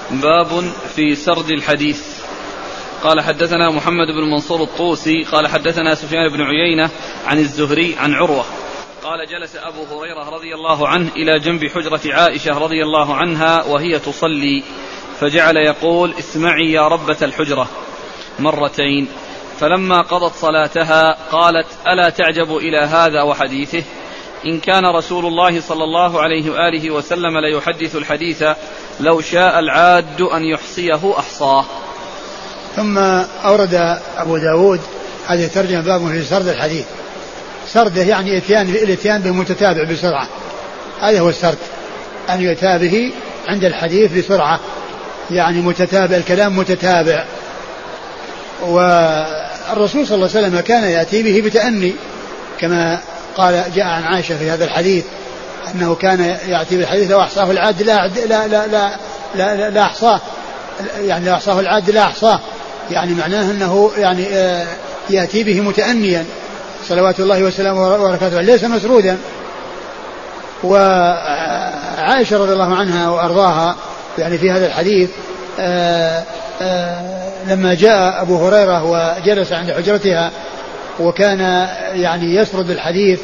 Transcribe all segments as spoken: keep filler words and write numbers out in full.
باب في سرد الحديث. قال حدثنا محمد بن منصور الطوسي قال حدثنا سفيان بن عيينة عن الزهري عن عروة قال جلس أبو هريرة رضي الله عنه إلى جنب حجرة عائشة رضي الله عنها وهي تصلي فجعل يقول اسمعي يا ربة الحجرة مرتين، فلما قضت صلاتها قالت ألا تعجب إلى هذا وحديثه؟ إن كان رسول الله صلى الله عليه وآله وسلم ليحدث الحديث لو شاء العاد أن يحصيه أحصاه. ثم أورد أبو داود هذه ترجمة باب في سرد الحديث. سرده يعني إتيان الاتيان به متتابع بسرعة، هذا هو السرد، أن يؤتى به عند الحديث بسرعة، يعني متتابع، الكلام متتابع. والرسول صلى الله عليه وسلم كان يأتي به بتأني كما قال جاء عن عائشة في هذا الحديث أنه كان يأتي بالحديث لو أحصاه العاد لا لا لا لا لا, لا أحصاه، يعني لو أحصاه العاد لا أحصاه، يعني معناه أنه يعني يأتي به متأنيا صلوات الله وسلامه وبركاته، ليس مسرودا. وعائشة رضي الله عنها وأرضاها يعني في هذا الحديث آآ آآ لما جاء أبو هريرة وجلس عند حجرتها وكان يعني يسرد الحديث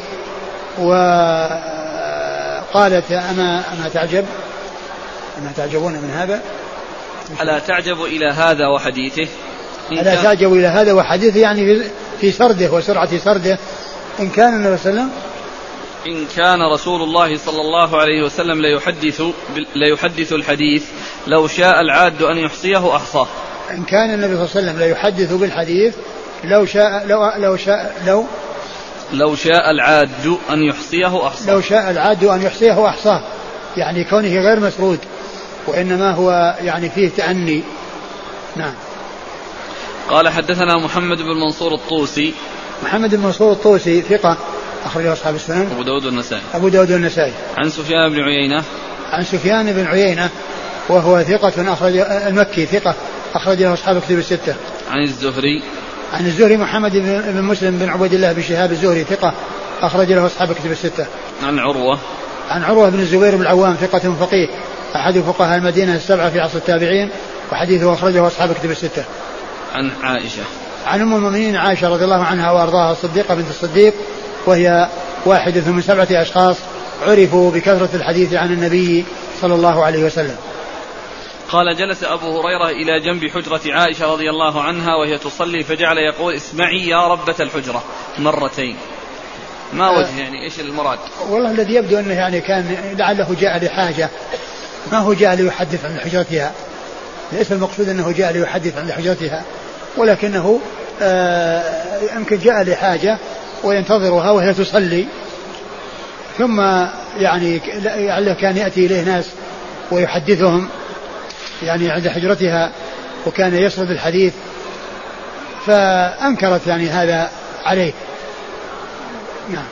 وقالت أما أما تعجب أما تعجبون من هذا ألا تعجب إلى هذا وحديثه ألا تعجب إلى هذا وحديثه يعني في سرده وسرعة سرده. إن كان النبي صلى الله عليه وسلم إن كان رسول الله صلى الله عليه وسلم ليحدث ليحدث الحديث لو شاء العاد أن يحصيه أحصاه. إن كان النبي صلى الله عليه وسلم ليحدث بالحديث لو شاء لو لو شاء لو لو شاء العاد أن يحصيه أحصاه. لو شاء العاد أن يحصيه أحصاه، يعني كونه غير مسرود وإنما هو يعني فيه تأني. نعم. قال حدثنا محمد بن منصور الطوسي. محمد بن منصور الطوسي ثقة أخرجه أصحاب السنن أبو داود والنسائي. أبو داود والنسائي. عن سفيان بن عيينة. عن سفيان بن عيينة وهو ثقة أخرج المكي ثقة أخرج له أصحاب الكتب الستة. عن الزهري. عن الزهري محمد بن مسلم بن عبيد الله بن شهاب الزهري ثقة أخرج له أصحاب الكتب الستة. عن عروة. عن عروة بن الزبير بن العوام ثقة فقيه أحد فقهاء المدينة السبعة في عصر التابعين وحديثه أخرجه أصحاب الكتب الستة. عن عائشة. عن أم المؤمنين عائشة رضي الله عنها وأرضاها الصديقة بنت الصديق، وهي واحدة من سبعة أشخاص عرفوا بكثرة الحديث عن النبي صلى الله عليه وسلم. قال جلس أبو هريرة إلى جنب حجرة عائشة رضي الله عنها وهي تصلي فجعل يقول اسمعي يا ربة الحجرة مرتين. ما وجه يعني إيش المراد؟ والله الذي يبدو أنه يعني كان لعله جاء لحاجة، ما هو جاء ليحدث عن حجرتها، ليس المقصود أنه جاء ليحدث عن حجرتها، ولكنه يمكن جاء لحاجة وينتظرها وهي تصلي، ثم يعني لعله كان يأتي إليه ناس ويحدثهم يعني عند حجرتها وكان يسرد الحديث، فأنكرت يعني هذا عليه. نعم.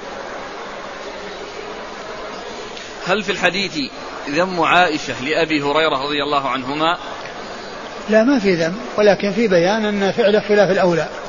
هل في الحديث ذم عائشة لأبي هريرة رضي الله عنهما؟ لا، ما في ذم، ولكن في بيان أن فعله خلاف الأولى.